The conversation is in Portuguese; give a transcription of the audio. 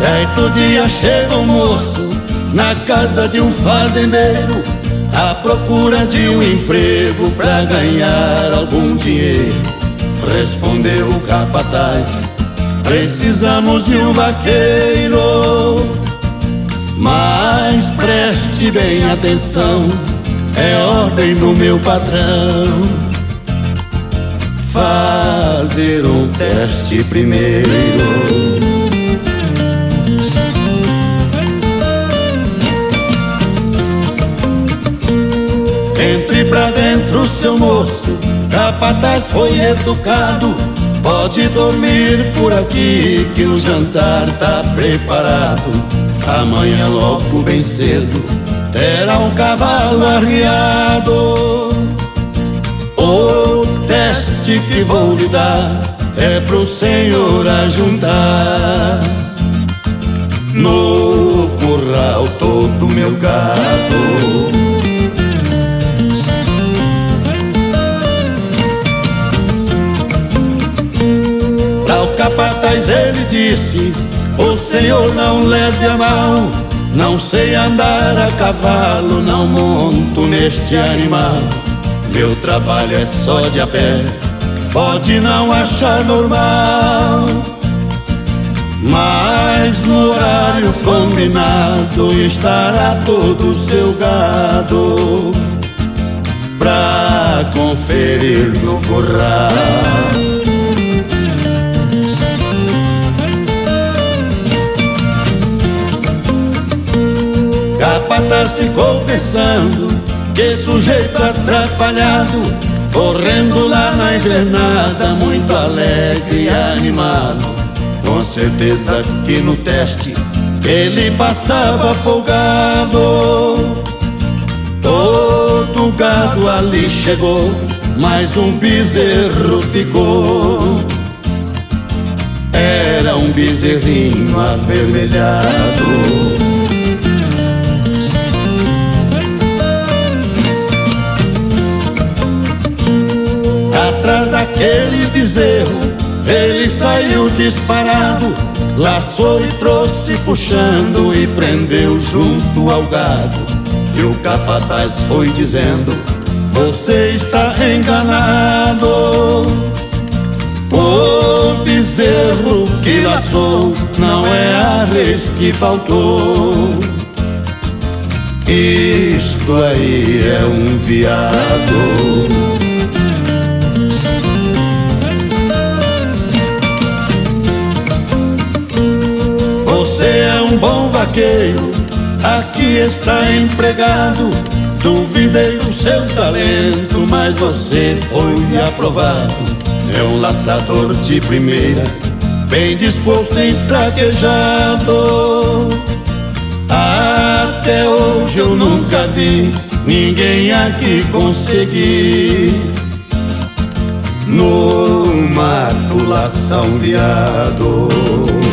Certo dia chega um moço na casa de um fazendeiro, à procura de um emprego pra ganhar algum dinheiro. Respondeu o capataz: precisamos de um vaqueiro. Mas preste bem atenção, é ordem do meu patrão fazer um teste primeiro. Entre pra dentro, seu moço, capataz foi educado. Pode dormir por aqui que o jantar tá preparado. Amanhã logo bem cedo terá um cavalo arriado. O teste que vou lhe dar é pro senhor ajuntar no curral todo meu gado. Pra o capataz ele disse: o senhor não leve a mal, não sei andar a cavalo, não monto neste animal. Meu trabalho é só de a pé, pode não achar normal, mas no horário combinado estará todo o seu gado pra conferir no curral. Capataz ficou pensando: que sujeito atrapalhado, correndo lá na invernada, muito alegre e animado. Com certeza que no teste ele passava folgado. Todo gado ali chegou, mas um bezerro ficou. Era um bezerrinho avermelhado. Atrás daquele bezerro ele saiu disparado, laçou e trouxe puxando e prendeu junto ao gado. E o capataz foi dizendo: você está enganado. O bezerro que laçou não é a res que faltou. Isto aí é um veado. Você é um bom vaqueiro, aqui está empregado. Duvidei do seu talento, mas você foi aprovado. É um laçador de primeira, bem disposto e traquejado. Até hoje eu nunca vi ninguém aqui conseguir no mato laçar um veado.